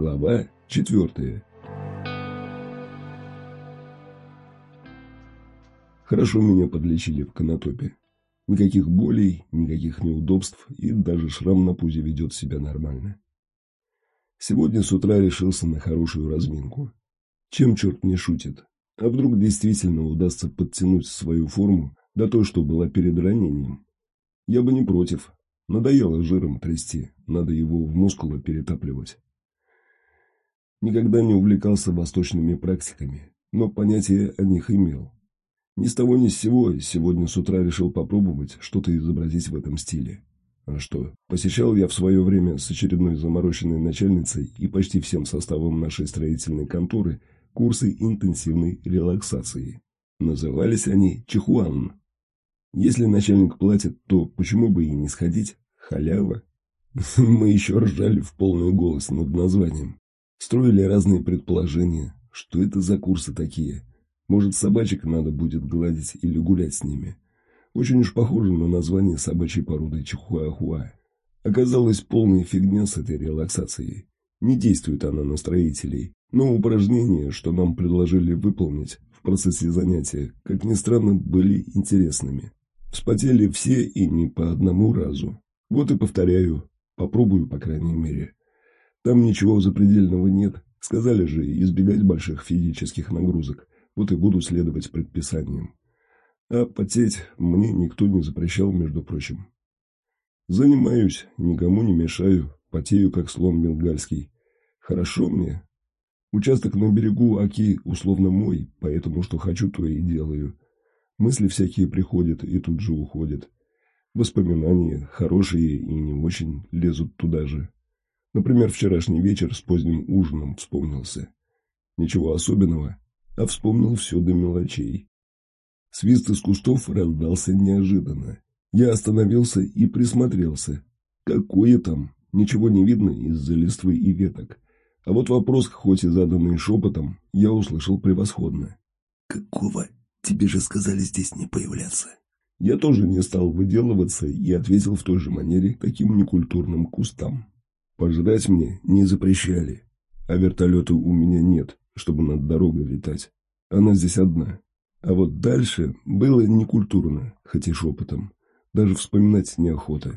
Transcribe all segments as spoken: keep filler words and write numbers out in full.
Глава четвертая. Хорошо меня подлечили в Конотопе. Никаких болей, никаких неудобств, и даже шрам на пузе ведет себя нормально. Сегодня с утра решился на хорошую разминку. Чем черт не шутит? А вдруг действительно удастся подтянуть свою форму до той, что была перед ранением? Я бы не против. Надоело жиром трясти, надо его в мускулы перетапливать. Никогда не увлекался восточными практиками, но понятие о них имел. Ни с того ни с сего сегодня с утра решил попробовать что-то изобразить в этом стиле. А что, посещал я в свое время с очередной замороченной начальницей и почти всем составом нашей строительной конторы курсы интенсивной релаксации. Назывались они чихуан. Если начальник платит, то почему бы и не сходить? Халява. Мы еще ржали в полный голос над названием. Строили разные предположения. Что это за курсы такие? Может, собачек надо будет гладить или гулять с ними? Очень уж похоже на название собачьей породы чихуахуа. Оказалось, полная фигня с этой релаксацией. Не действует она на строителей, но упражнения, что нам предложили выполнить в процессе занятия, как ни странно, были интересными. Вспотели все и не по одному разу. Вот и повторяю, попробую, по крайней мере. Там ничего запредельного нет, сказали же избегать больших физических нагрузок, вот и буду следовать предписаниям. А потеть мне никто не запрещал, между прочим. Занимаюсь, никому не мешаю, потею, как слон бенгальский. Хорошо мне. Участок на берегу Оки условно мой, поэтому что хочу, то и делаю. Мысли всякие приходят и тут же уходят. Воспоминания, хорошие и не очень, лезут туда же. Например, вчерашний вечер с поздним ужином вспомнился. Ничего особенного, а вспомнил все до мелочей. Свист из кустов раздался неожиданно. Я остановился и присмотрелся. Какое там? Ничего не видно из-за листвы и веток. А вот вопрос, хоть и заданный шепотом, я услышал превосходно. «Какого? Тебе же сказали здесь не появляться». Я тоже не стал выделываться и ответил в той же манере таким некультурным кустам. Пожрать мне не запрещали, а вертолета у меня нет, чтобы над дорогой летать. Она здесь одна. А вот дальше было некультурно, хоть и шепотом. Даже вспоминать неохота.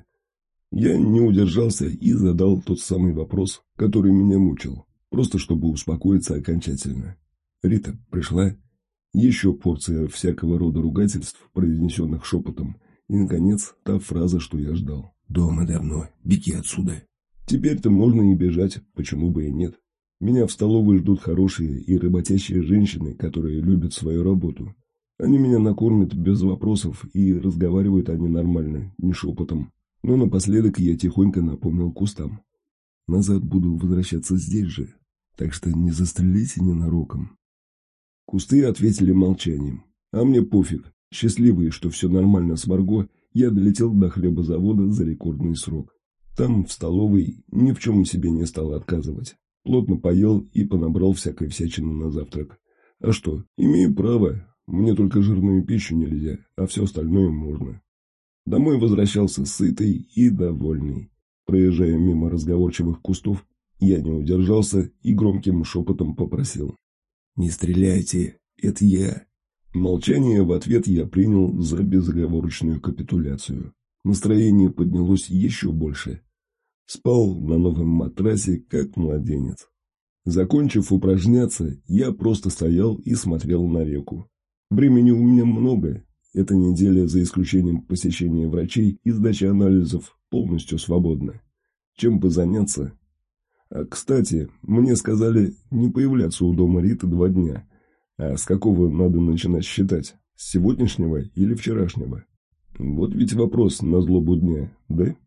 Я не удержался и задал тот самый вопрос, который меня мучил, просто чтобы успокоиться окончательно. Рита пришла. Еще порция всякого рода ругательств, произнесенных шепотом, и, наконец, та фраза, что я ждал. «Дома давно. Беги отсюда». Теперь-то можно и бежать, почему бы и нет. Меня в столовой ждут хорошие и работящие женщины, которые любят свою работу. Они меня накормят без вопросов, и разговаривают они нормально, не шепотом. Но напоследок я тихонько напомнил кустам. Назад буду возвращаться здесь же, так что не застрелите ненароком. Кусты ответили молчанием. А мне пофиг. Счастливый, что все нормально с Марго, я долетел до хлебозавода за рекордный срок. Там, в столовой, ни в чем себе не стал отказывать. Плотно поел и понабрал всякой всячины на завтрак. А что, имею право. Мне только жирную пищу нельзя, а все остальное можно. Домой возвращался сытый и довольный. Проезжая мимо разговорчивых кустов, я не удержался и громким шепотом попросил. «Не стреляйте, это я». Молчание в ответ я принял за безоговорочную капитуляцию. Настроение поднялось еще больше. Спал на новом матрасе, как младенец. Закончив упражняться, я просто стоял и смотрел на реку. Времени у меня много. Эта неделя, за исключением посещения врачей и сдачи анализов, полностью свободна. Чем бы заняться? А, кстати, мне сказали не появляться у дома Риты два дня. А с какого надо начинать считать? С сегодняшнего или вчерашнего? Вот ведь вопрос на злобу дня, да?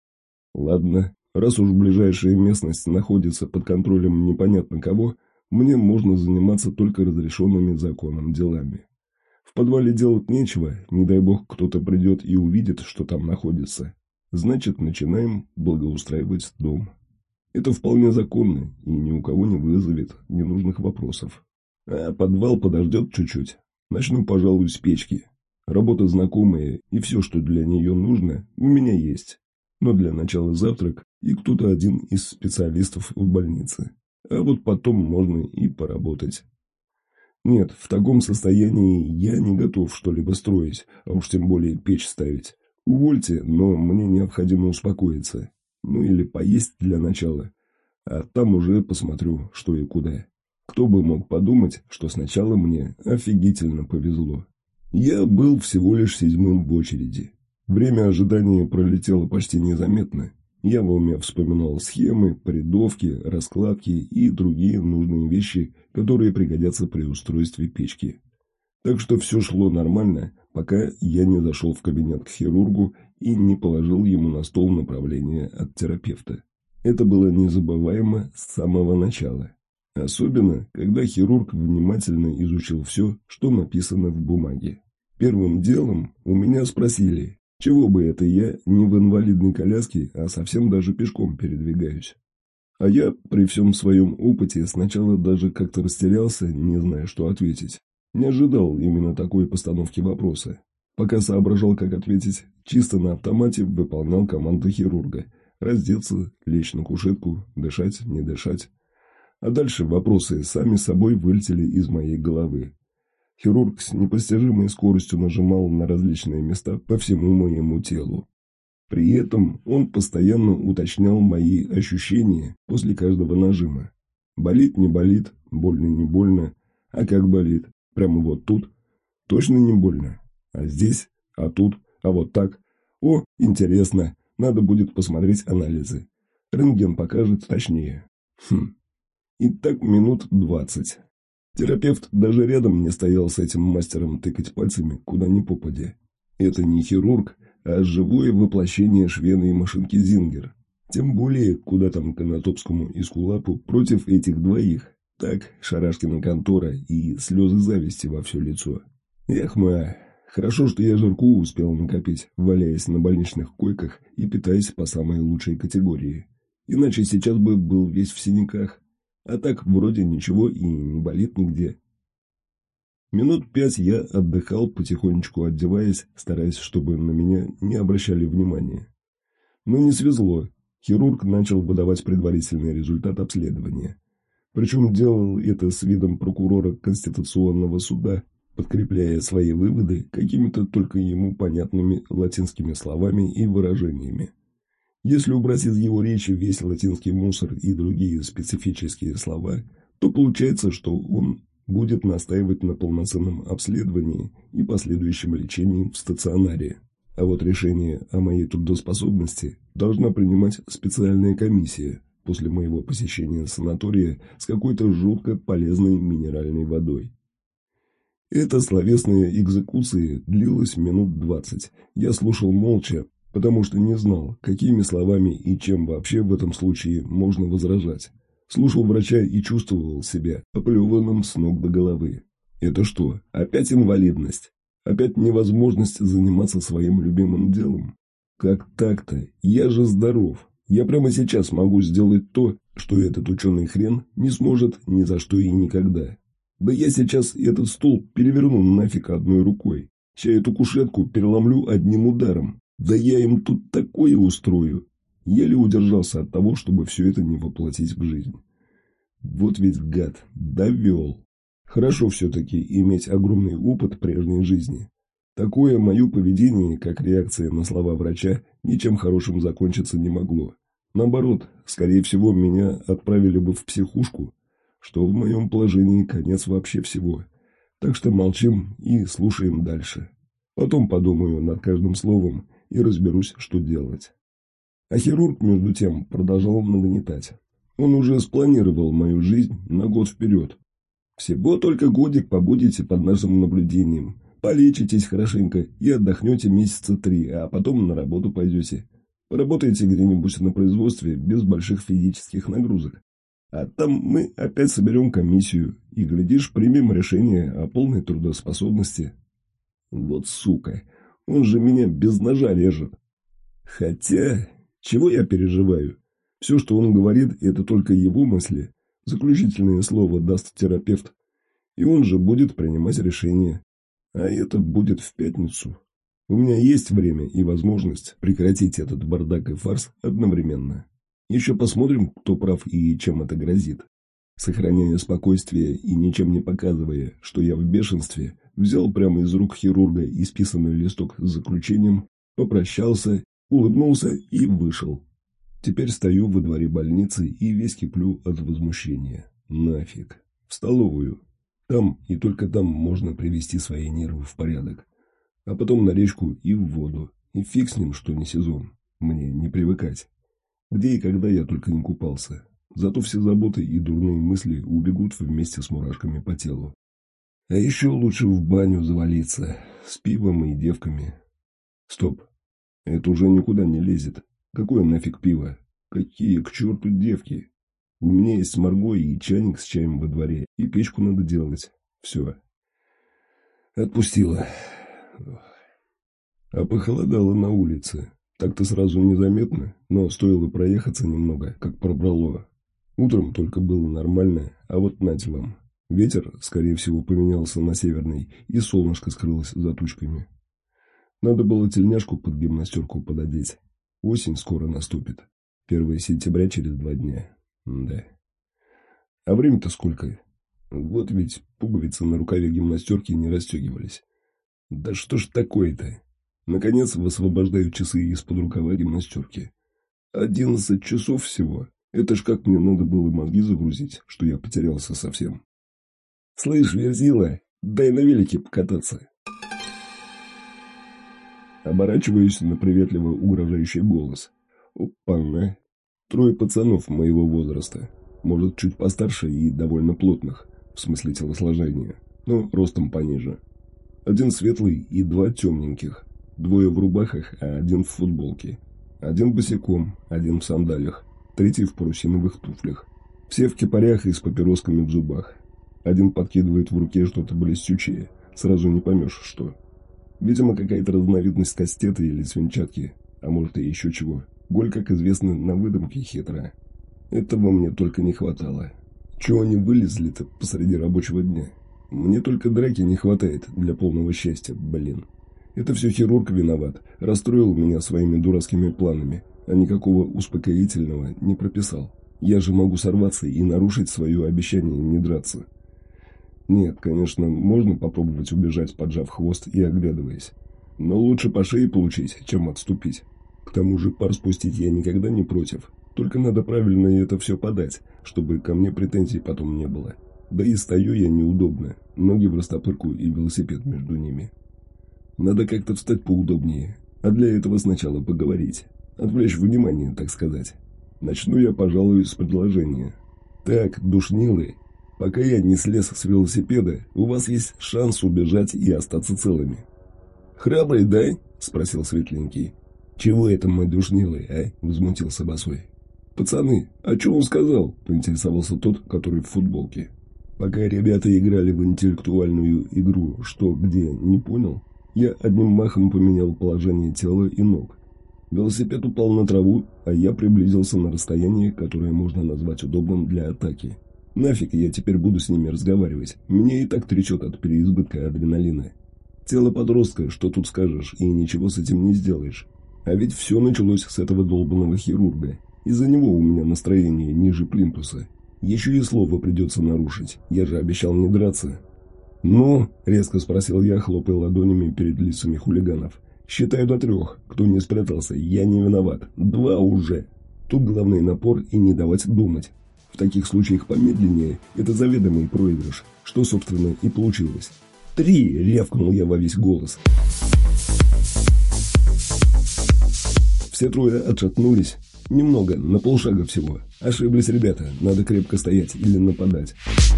Ладно, раз уж ближайшая местность находится под контролем непонятно кого, мне можно заниматься только разрешенными законом делами. В подвале делать нечего, не дай бог кто-то придет и увидит, что там находится. Значит, начинаем благоустраивать дом. Это вполне законно и ни у кого не вызовет ненужных вопросов. А подвал подождет чуть-чуть. Начну, пожалуй, с печки. Работа знакомая, и все, что для нее нужно, у меня есть. Но для начала завтрак и кто-то один из специалистов в больнице. А вот потом можно и поработать. Нет, в таком состоянии я не готов что-либо строить, а уж тем более печь ставить. Увольте, но мне необходимо успокоиться. Ну или поесть для начала. А там уже посмотрю, что и куда. Кто бы мог подумать, что сначала мне офигительно повезло. Я был всего лишь седьмым в очереди. Время ожидания пролетело почти незаметно. Я в уме вспоминал схемы, порядовки, раскладки и другие нужные вещи, которые пригодятся при устройстве печки. Так что все шло нормально, пока я не зашел в кабинет к хирургу и не положил ему на стол направление от терапевта. Это было незабываемо с самого начала. Особенно, когда хирург внимательно изучил все, что написано в бумаге. Первым делом у меня спросили, чего бы это я не в инвалидной коляске, а совсем даже пешком передвигаюсь. А я при всем своем опыте сначала даже как-то растерялся, не зная, что ответить. Не ожидал именно такой постановки вопроса. Пока соображал, как ответить, чисто на автомате выполнял команды хирурга. Раздеться, лечь на кушетку, дышать, не дышать. А дальше вопросы сами собой вылетели из моей головы. Хирург с непостижимой скоростью нажимал на различные места по всему моему телу. При этом он постоянно уточнял мои ощущения после каждого нажима. Болит, не болит, больно, не больно. А как болит? Прямо вот тут? Точно не больно. А здесь? А тут? А вот так? О, интересно. Надо будет посмотреть анализы. Рентген покажет точнее. Хм. И так минут двадцать. Терапевт даже рядом не стоял с этим мастером тыкать пальцами, куда ни попадя. Это не хирург, а живое воплощение швейной машинки Зингер. Тем более, куда там Конотопскому и Скулапу против этих двоих. Так, Шарашкина контора и слезы зависти во все лицо. Эх, ма, хорошо, что я жирку успел накопить, валяясь на больничных койках и питаясь по самой лучшей категории. Иначе сейчас бы был весь в синяках. А так вроде ничего и не болит нигде. Минут пять я отдыхал, потихонечку одеваясь, стараясь, чтобы на меня не обращали внимания. Но не свезло. Хирург начал выдавать предварительный результат обследования. Причем делал это с видом прокурора Конституционного суда, подкрепляя свои выводы какими-то только ему понятными латинскими словами и выражениями. Если убрать из его речи весь латинский мусор и другие специфические слова, то получается, что он будет настаивать на полноценном обследовании и последующем лечении в стационаре. А вот решение о моей трудоспособности должна принимать специальная комиссия после моего посещения санатория с какой-то жутко полезной минеральной водой. Эта словесная экзекуция длилась минут двадцать. Я слушал молча, потому что не знал, какими словами и чем вообще в этом случае можно возражать. Слушал врача и чувствовал себя оплеванным с ног до головы. Это что, опять инвалидность? Опять невозможность заниматься своим любимым делом? Как так-то? Я же здоров. Я прямо сейчас могу сделать то, что этот ученый хрен не сможет ни за что и никогда. Да я сейчас этот стул переверну нафиг одной рукой. Ща эту кушетку переломлю одним ударом. Да я им тут такое устрою. Еле удержался от того, чтобы все это не воплотить в жизнь. Вот ведь гад, довел. Хорошо все-таки иметь огромный опыт прежней жизни. Такое мое поведение, как реакция на слова врача, ничем хорошим закончиться не могло. Наоборот, скорее всего, меня отправили бы в психушку, что в моем положении конец вообще всего. Так что молчим и слушаем дальше. Потом подумаю над каждым словом и разберусь, что делать. А хирург, между тем, продолжал нагнетать. Он уже спланировал мою жизнь на год вперед. Всего только годик побудете под нашим наблюдением. Полечитесь хорошенько и отдохнете месяца три, а потом на работу пойдете. Поработаете где-нибудь на производстве без больших физических нагрузок. А там мы опять соберем комиссию и, глядишь, примем решение о полной трудоспособности. Вот сука, он же меня без ножа режет. Хотя, чего я переживаю? Все, что он говорит, это только его мысли. Заключительное слово даст терапевт. И он же будет принимать решение. А это будет в пятницу. У меня есть время и возможность прекратить этот бардак и фарс одновременно. Еще посмотрим, кто прав и чем это грозит. Сохраняя спокойствие и ничем не показывая, что я в бешенстве, взял прямо из рук хирурга исписанный листок с заключением, попрощался, улыбнулся и вышел. Теперь стою во дворе больницы и весь киплю от возмущения. Нафиг. В столовую. Там и только там можно привести свои нервы в порядок. А потом на речку и в воду. И фиг с ним, что не сезон. Мне не привыкать. Где и когда я только не купался. Зато все заботы и дурные мысли убегут вместе с мурашками по телу. А еще лучше в баню завалиться. С пивом и девками. Стоп. Это уже никуда не лезет. Какое нафиг пиво? Какие к черту девки? У меня есть Марго и чайник с чаем во дворе. И печку надо делать. Все. Отпустила. А похолодало на улице. Так-то сразу незаметно, но стоило проехаться немного, как пробрало. Утром только было нормально, а вот нате вам. Ветер, скорее всего, поменялся на северный, и солнышко скрылось за тучками. Надо было тельняшку под гимнастерку пододеть. Осень скоро наступит. первое сентября через два дня. Да. А время-то сколько? Вот ведь пуговицы на рукаве гимнастерки не расстегивались. Да что ж такое-то? Наконец высвобождаю часы из-под рукава гимнастерки. Одиннадцать часов всего. Это ж как мне надо было мозги загрузить, что я потерялся совсем. Слышь, Верзила, дай на велике покататься. Оборачиваюсь на приветливо угрожающий голос. Опа-на. Трое пацанов моего возраста. Может, чуть постарше и довольно плотных, в смысле телосложения, но ростом пониже. Один светлый и два темненьких. Двое в рубахах, а один в футболке. Один босиком, один в сандалиях, третий в парусиновых туфлях. Все в кипарях и с папиросками в зубах. Один подкидывает в руке что-то блестючее, сразу не поймешь, что. Видимо, какая-то разновидность кастета или свинчатки, а может и еще чего. Голь, как известно, на выдумке хитра. Этого мне только не хватало. Чего они вылезли-то посреди рабочего дня? Мне только драки не хватает для полного счастья, блин. Это все хирург виноват, расстроил меня своими дурацкими планами, а никакого успокоительного не прописал. Я же могу сорваться и нарушить свое обещание не драться. Нет, конечно, можно попробовать убежать, поджав хвост и оглядываясь. Но лучше по шее получить, чем отступить. К тому же пар спустить я никогда не против. Только надо правильно это все подать, чтобы ко мне претензий потом не было. Да и стою я неудобно, ноги в растопырку и велосипед между ними. Надо как-то встать поудобнее, а для этого сначала поговорить. Отвлечь внимание, так сказать. Начну я, пожалуй, с предложения. Так, душнилы, пока я не слез с велосипеда, у вас есть шанс убежать и остаться целыми. «Храбрый, да?» – спросил светленький. «Чего это мы душнилы, а?» – возмутился босой. «Пацаны, а что он сказал?» – поинтересовался тот, который в футболке. Пока ребята играли в интеллектуальную игру «Что, где?» не понял, я одним махом поменял положение тела и ног. Велосипед упал на траву, а я приблизился на расстояние, которое можно назвать удобным для атаки. Нафиг я теперь буду с ними разговаривать, меня и так трясет от переизбытка адреналина. Тело подростка, что тут скажешь, и ничего с этим не сделаешь. А ведь все началось с этого долбанного хирурга. Из-за него у меня настроение ниже плинтуса. Еще и слово придется нарушить, я же обещал не драться. «Ну?» – резко спросил я, хлопая ладонями перед лицами хулиганов. «Считаю до трех. Кто не спрятался, я не виноват. Два уже. Тут главный напор и не давать думать. В таких случаях помедленнее – это заведомый проигрыш, что, собственно, и получилось. Три!» – рявкнул я во весь голос. Все трое отшатнулись. Немного, на полшага всего. Ошиблись ребята, надо крепко стоять или нападать.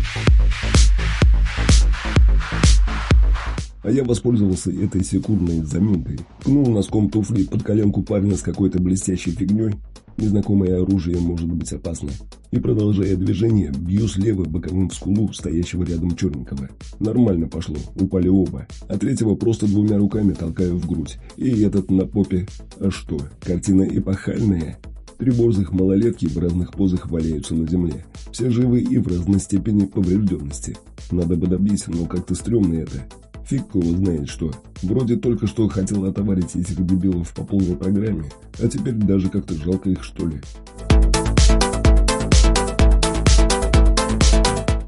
А я воспользовался этой секундной заминкой. Ткнул носком туфли под коленку парня с какой-то блестящей фигней. Незнакомое оружие может быть опасно. И, продолжая движение, бью слева боковым в скулу стоящего рядом черненького. Нормально пошло, упали оба. А третьего просто двумя руками толкаю в грудь. И этот на попе. А что, картина эпохальная? Три борзых малолетки в разных позах валяются на земле. Все живы и в разной степени поврежденности. Надо бы добить, но как-то стрёмно это. Фиг его знает что. Вроде только что хотел отоварить этих дебилов по полной программе, а теперь даже как-то жалко их, что ли.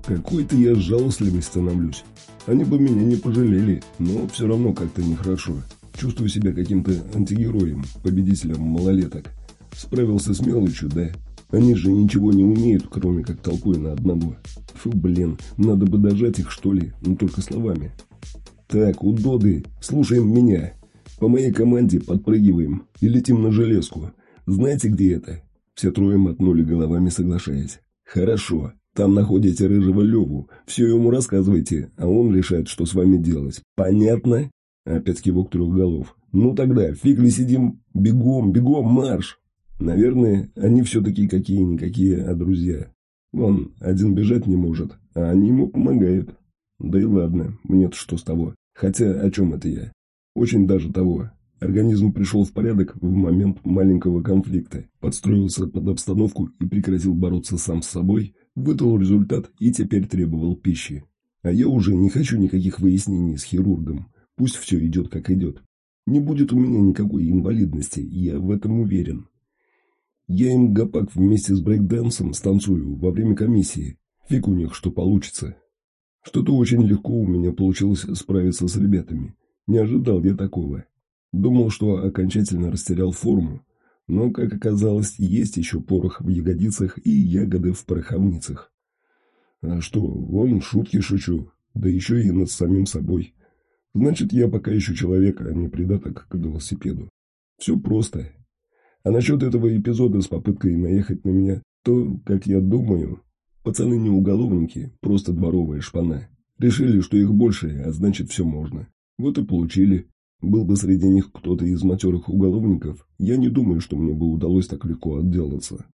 Какой-то я жалостливый становлюсь. Они бы меня не пожалели, но все равно как-то нехорошо. Чувствую себя каким-то антигероем, победителем малолеток. Справился с мелочью, да? Они же ничего не умеют, кроме как толпой на одного. Фу, блин, надо бы дожать их, что ли, но только словами. Так, удоды, слушаем меня. По моей команде подпрыгиваем и летим на железку. Знаете, где это? Все трое мотнули головами, соглашаясь. Хорошо, там находите рыжего Леву. Все ему рассказывайте, а он решает, что с вами делать. Понятно? Опять кивок трех голов. Ну тогда, фиг ли сидим? Бегом, бегом, марш! Наверное, они все-таки какие-никакие, а друзья. Вон, один бежать не может, а они ему помогают. Да и ладно, мне-то что с того. Хотя, о чем это я? Очень даже того. Организм пришел в порядок в момент маленького конфликта, подстроился под обстановку и прекратил бороться сам с собой, выдал результат и теперь требовал пищи. А я уже не хочу никаких выяснений с хирургом. Пусть все идет как идет. Не будет у меня никакой инвалидности, я в этом уверен. Я им гопак вместе с брейкдансом станцую во время комиссии. Фиг у них что получится. Что-то очень легко у меня получилось справиться с ребятами. Не ожидал я такого. Думал, что окончательно растерял форму. Но, как оказалось, есть еще порох в ягодицах и ягоды в пороховницах. А что, вон шутки шучу. Да еще и над самим собой. Значит, я пока еще человек, а не придаток к велосипеду. Все просто. А насчет этого эпизода с попыткой наехать на меня, то, как я думаю, пацаны не уголовники, просто дворовая шпана. Решили, что их больше, а значит, все можно. Вот и получили. Был бы среди них кто-то из матерых уголовников, я не думаю, что мне бы удалось так легко отделаться.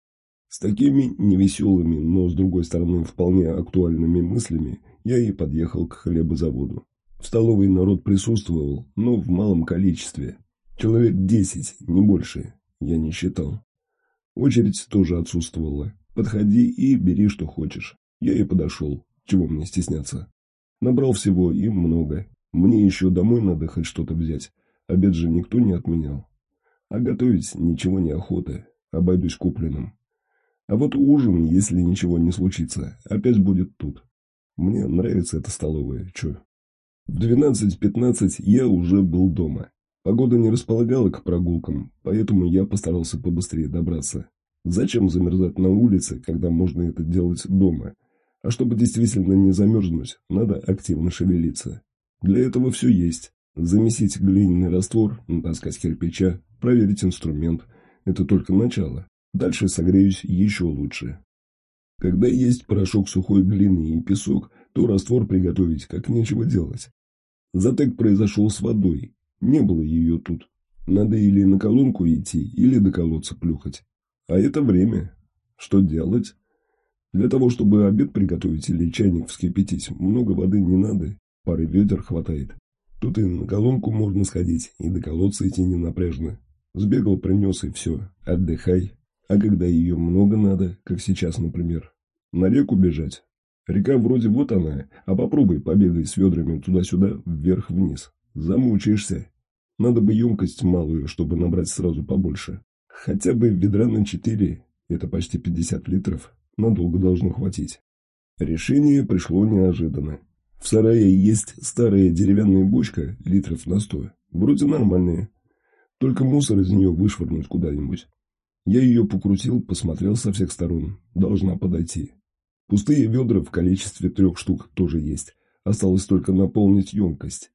С такими невеселыми, но, с другой стороны, вполне актуальными мыслями я и подъехал к хлебозаводу. В столовой народ присутствовал, но в малом количестве. Человек десять, не больше, я не считал. Очередь тоже отсутствовала. Подходи и бери, что хочешь. Я и подошел. Чего мне стесняться? Набрал всего и много. Мне еще домой надо хоть что-то взять. Обед же никто не отменял. А готовить ничего не охота. Обойдусь купленным. А вот ужин, если ничего не случится, опять будет тут. Мне нравится эта столовая, чё? В двенадцать пятнадцать я уже был дома. Погода не располагала к прогулкам, поэтому я постарался побыстрее добраться. Зачем замерзать на улице, когда можно это делать дома? А чтобы действительно не замерзнуть, надо активно шевелиться. Для этого все есть. Замесить глиняный раствор, натаскать кирпича, проверить инструмент. Это только начало. Дальше согреюсь еще лучше. Когда есть порошок сухой глины и песок, то раствор приготовить как нечего делать. Затык произошел с водой. Не было ее тут. Надо или на колонку идти, или до колодца плюхать. А это время. Что делать? Для того, чтобы обед приготовить или чайник вскипятить, много воды не надо. Пары ведер хватает. Тут и на колонку можно сходить, и до колодца идти не напряжно. Сбегал, принес и все. Отдыхай. А когда ее много надо, как сейчас, например, на реку бежать. Река вроде вот она, а попробуй побегай с ведрами туда-сюда, вверх-вниз. Замучаешься. Надо бы емкость малую, чтобы набрать сразу побольше. Хотя бы ведра на четыре, это почти пятьдесят литров, надолго должно хватить. Решение пришло неожиданно. В сарае есть старая деревянная бочка, литров на сто, вроде нормальная. Только мусор из нее вышвырнуть куда-нибудь. Я ее покрутил, посмотрел со всех сторон. Должна подойти. Пустые ведра в количестве трех штук тоже есть. Осталось только наполнить емкость.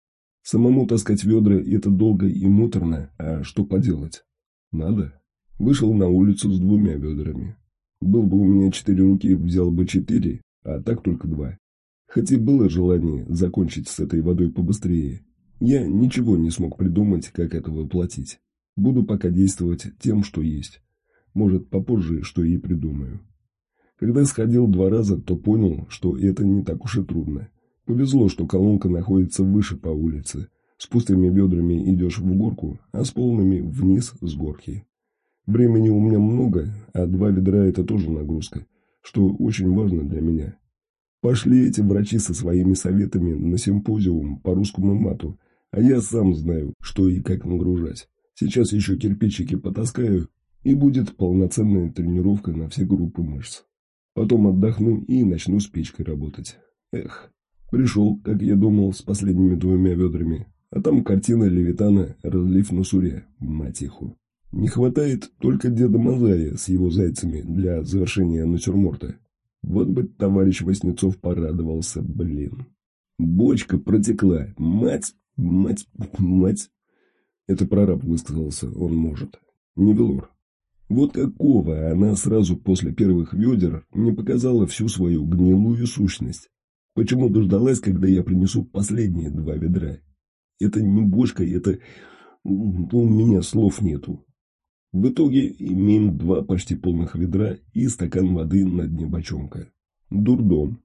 Самому таскать ведра – это долго и муторно, а что поделать? Надо. Вышел на улицу с двумя ведрами. Был бы у меня четыре руки, взял бы четыре, а так только два. Хоть и было желание закончить с этой водой побыстрее, я ничего не смог придумать, как это воплотить. Буду пока действовать тем, что есть. Может, попозже что и придумаю. Когда сходил два раза, то понял, что это не так уж и трудно. Повезло, что колонка находится выше по улице. С пустыми ведрами идешь в горку, а с полными вниз с горки. Времени у меня много, а два ведра – это тоже нагрузка, что очень важно для меня. Пошли эти врачи со своими советами на симпозиум по русскому мату, а я сам знаю, что и как нагружать. Сейчас еще кирпичики потаскаю, и будет полноценная тренировка на все группы мышц. Потом отдохну и начну с печкой работать. Эх, пришел, как я думал, с последними двумя ведрами. А там картина Левитана «Разлив на суре», мать иху. Не хватает только деда Мазая с его зайцами для завершения натюрморта. Вот бы товарищ Васнецов порадовался, блин. Бочка протекла. Мать, мать, мать. Это прораб высказался, он может. Не Велор. Вот какого она сразу после первых ведер не показала всю свою гнилую сущность. Почему дождалась, когда я принесу последние два ведра? Это не бочка, это... У меня слов нету. В итоге имеем два почти полных ведра и стакан воды на дне бочонка. Дурдом.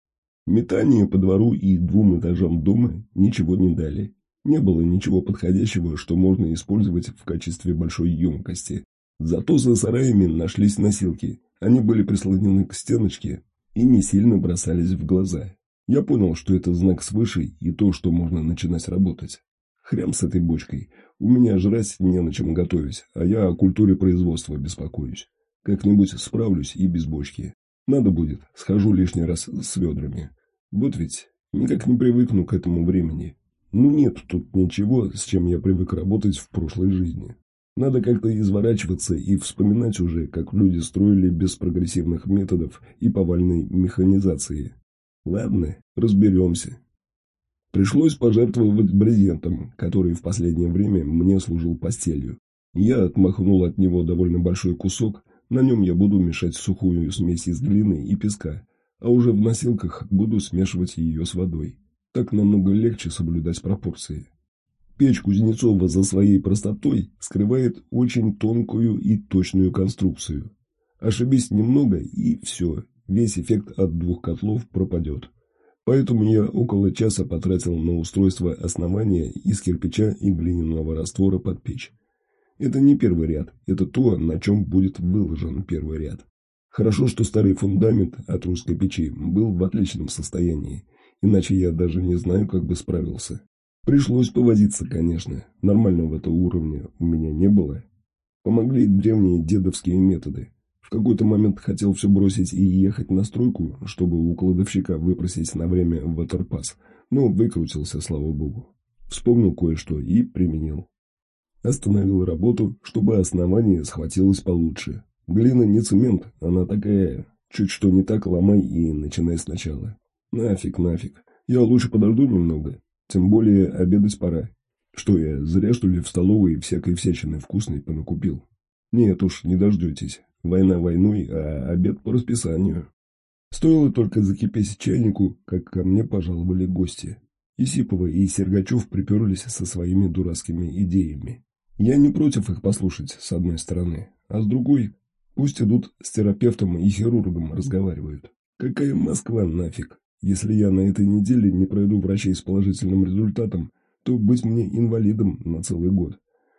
Метание по двору и двум этажам дома ничего не дали. Не было ничего подходящего, что можно использовать в качестве большой емкости. Зато за сараями нашлись носилки. Они были прислонены к стеночке и не сильно бросались в глаза. Я понял, что это знак свыше и то, что можно начинать работать. Хрям с этой бочкой. У меня жрать не на чем готовить, а я о культуре производства беспокоюсь. Как-нибудь справлюсь и без бочки. Надо будет, схожу лишний раз с ведрами. Вот ведь никак не привыкну к этому времени. Ну нет тут ничего, с чем я привык работать в прошлой жизни. Надо как-то изворачиваться и вспоминать уже, как люди строили без прогрессивных методов и повальной механизации. Ладно, разберемся. Пришлось пожертвовать брезентом, который в последнее время мне служил постелью. Я отмахнул от него довольно большой кусок, на нем я буду мешать сухую смесь из глины и песка, а уже в носилках буду смешивать ее с водой. Так намного легче соблюдать пропорции. Печь Кузнецова за своей простотой скрывает очень тонкую и точную конструкцию. Ошибись немного и все, весь эффект от двух котлов пропадет. Поэтому я около часа потратил на устройство основания из кирпича и глиняного раствора под печь. Это не первый ряд, это то, на чем будет выложен первый ряд. Хорошо, что старый фундамент от русской печи был в отличном состоянии, иначе я даже не знаю, как бы справился. Пришлось повозиться, конечно, нормального-то уровня у меня не было. Помогли древние дедовские методы. В какой-то момент хотел все бросить и ехать на стройку, чтобы у кладовщика выпросить на время ватерпас, но выкрутился, слава богу. Вспомнил кое-что и применил. Остановил работу, чтобы основание схватилось получше. Глина не цемент, она такая, чуть что не так ломай и начинай сначала. Нафиг, нафиг, я лучше подожду немного, тем более обедать пора. Что я, зря что ли в столовой всякой всячины вкусной понакупил? Нет уж, не дождетесь. Война войной, а обед по расписанию. Стоило только закипеть чайнику, как ко мне пожаловали гости. Исипова и Сергачев приперлись со своими дурацкими идеями. Я не против их послушать, с одной стороны, а с другой, пусть идут с терапевтом и хирургом разговаривают. Какая Москва нафиг? Если я на этой неделе не пройду врачей с положительным результатом, то быть мне инвалидом на целый год.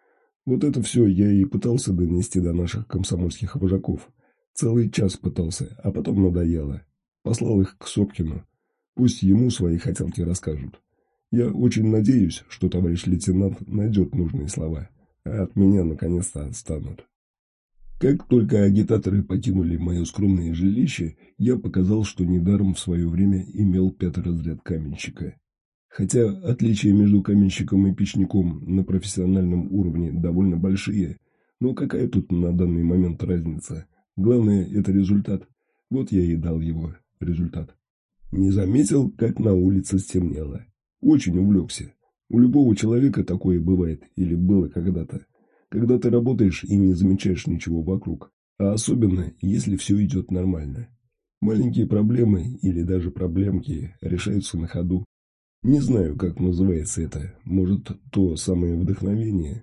Вот это все я и пытался донести до наших комсомольских вожаков. Целый час пытался, а потом надоело. Послал их к Сопкину. Пусть ему свои хотелки расскажут. Я очень надеюсь, что товарищ лейтенант найдет нужные слова, а от меня наконец-то отстанут. Как только агитаторы покинули мое скромное жилище, я показал, что недаром в свое время имел пятый разряд каменщика. Хотя отличия между каменщиком и печником на профессиональном уровне довольно большие, но какая тут на данный момент разница? Главное – это результат. Вот я и дал его результат. Не заметил, как на улице стемнело. Очень увлекся. У любого человека такое бывает или было когда-то. Когда ты работаешь и не замечаешь ничего вокруг. А особенно, если все идет нормально. Маленькие проблемы или даже проблемки решаются на ходу. Не знаю, как называется это. Может, то самое вдохновение.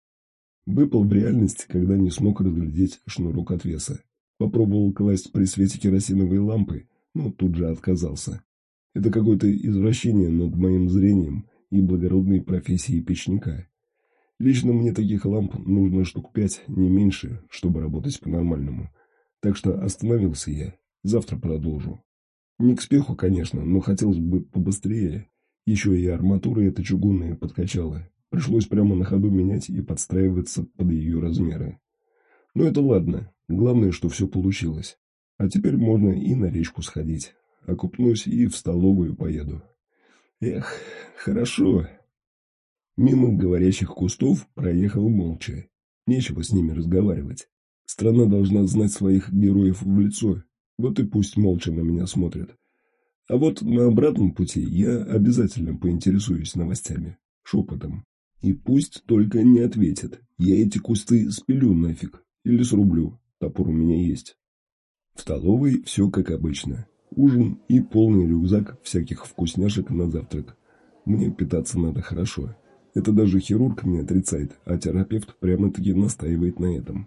Выпал в реальность, когда не смог разглядеть шнурок отвеса. Попробовал класть при свете керосиновой лампы, но тут же отказался. Это какое-то извращение над моим зрением и благородной профессией печника. Лично мне таких ламп нужно штук пять, не меньше, чтобы работать по-нормальному. Так что остановился я. Завтра продолжу. Не к спеху, конечно, но хотелось бы побыстрее. Еще и арматура эта чугунная подкачала. Пришлось прямо на ходу менять и подстраиваться под ее размеры. Но это ладно. Главное, что все получилось. А теперь можно и на речку сходить. Окупнусь и в столовую поеду. Эх, хорошо. Мимо говорящих кустов проехал молча. Нечего с ними разговаривать. Страна должна знать своих героев в лицо. Вот и пусть молча на меня смотрят. А вот на обратном пути я обязательно поинтересуюсь новостями. Шепотом. И пусть только не ответят. Я эти кусты спилю нафиг. Или срублю. Топор у меня есть. В столовой все как обычно. Ужин и полный рюкзак всяких вкусняшек на завтрак. Мне питаться надо хорошо. Это даже хирург не отрицает, а терапевт прямо-таки настаивает на этом.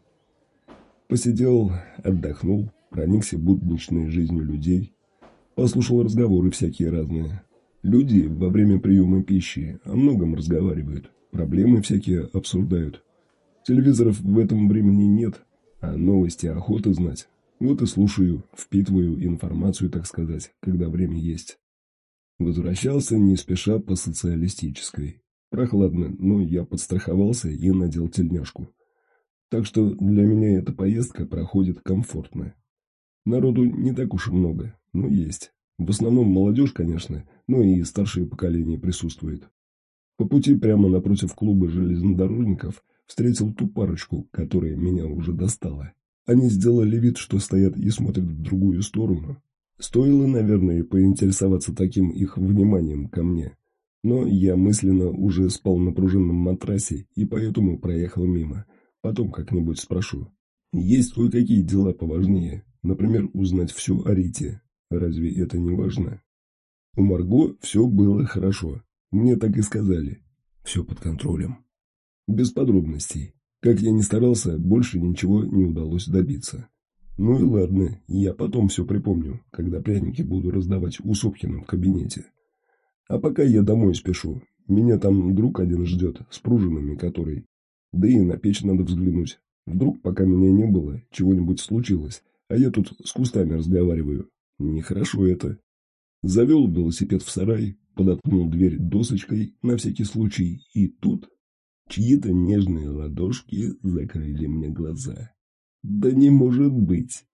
Посидел, отдохнул, проникся будничной жизнью людей. Послушал разговоры всякие разные. Люди во время приема пищи о многом разговаривают, проблемы всякие обсуждают. Телевизоров в этом времени нет, а новости охота знать. Вот и слушаю, впитываю информацию, так сказать, когда время есть. Возвращался не спеша по социалистической. Прохладно, но я подстраховался и надел тельняшку. Так что для меня эта поездка проходит комфортно. Народу не так уж и много, но есть. В основном молодежь, конечно, но и старшее поколение присутствует. По пути прямо напротив клуба железнодорожников встретил ту парочку, которая меня уже достала. Они сделали вид, что стоят и смотрят в другую сторону. Стоило, наверное, поинтересоваться таким их вниманием ко мне. Но я мысленно уже спал на пружинном матрасе и поэтому проехал мимо. Потом как-нибудь спрошу. Есть кое-какие дела поважнее. Например, узнать все о Рите. Разве это не важно? У Марго все было хорошо. Мне так и сказали. Все под контролем. Без подробностей. Как я ни старался, больше ничего не удалось добиться. Ну и ладно, я потом все припомню, когда пряники буду раздавать у Сопкина в кабинете. А пока я домой спешу. Меня там друг один ждет, с пружинами который. Да и на печь надо взглянуть. Вдруг, пока меня не было, чего-нибудь случилось, а я тут с кустами разговариваю. Нехорошо это. Завел велосипед в сарай, подоткнул дверь досочкой на всякий случай, и тут чьи-то нежные ладошки закрыли мне глаза. Да не может быть!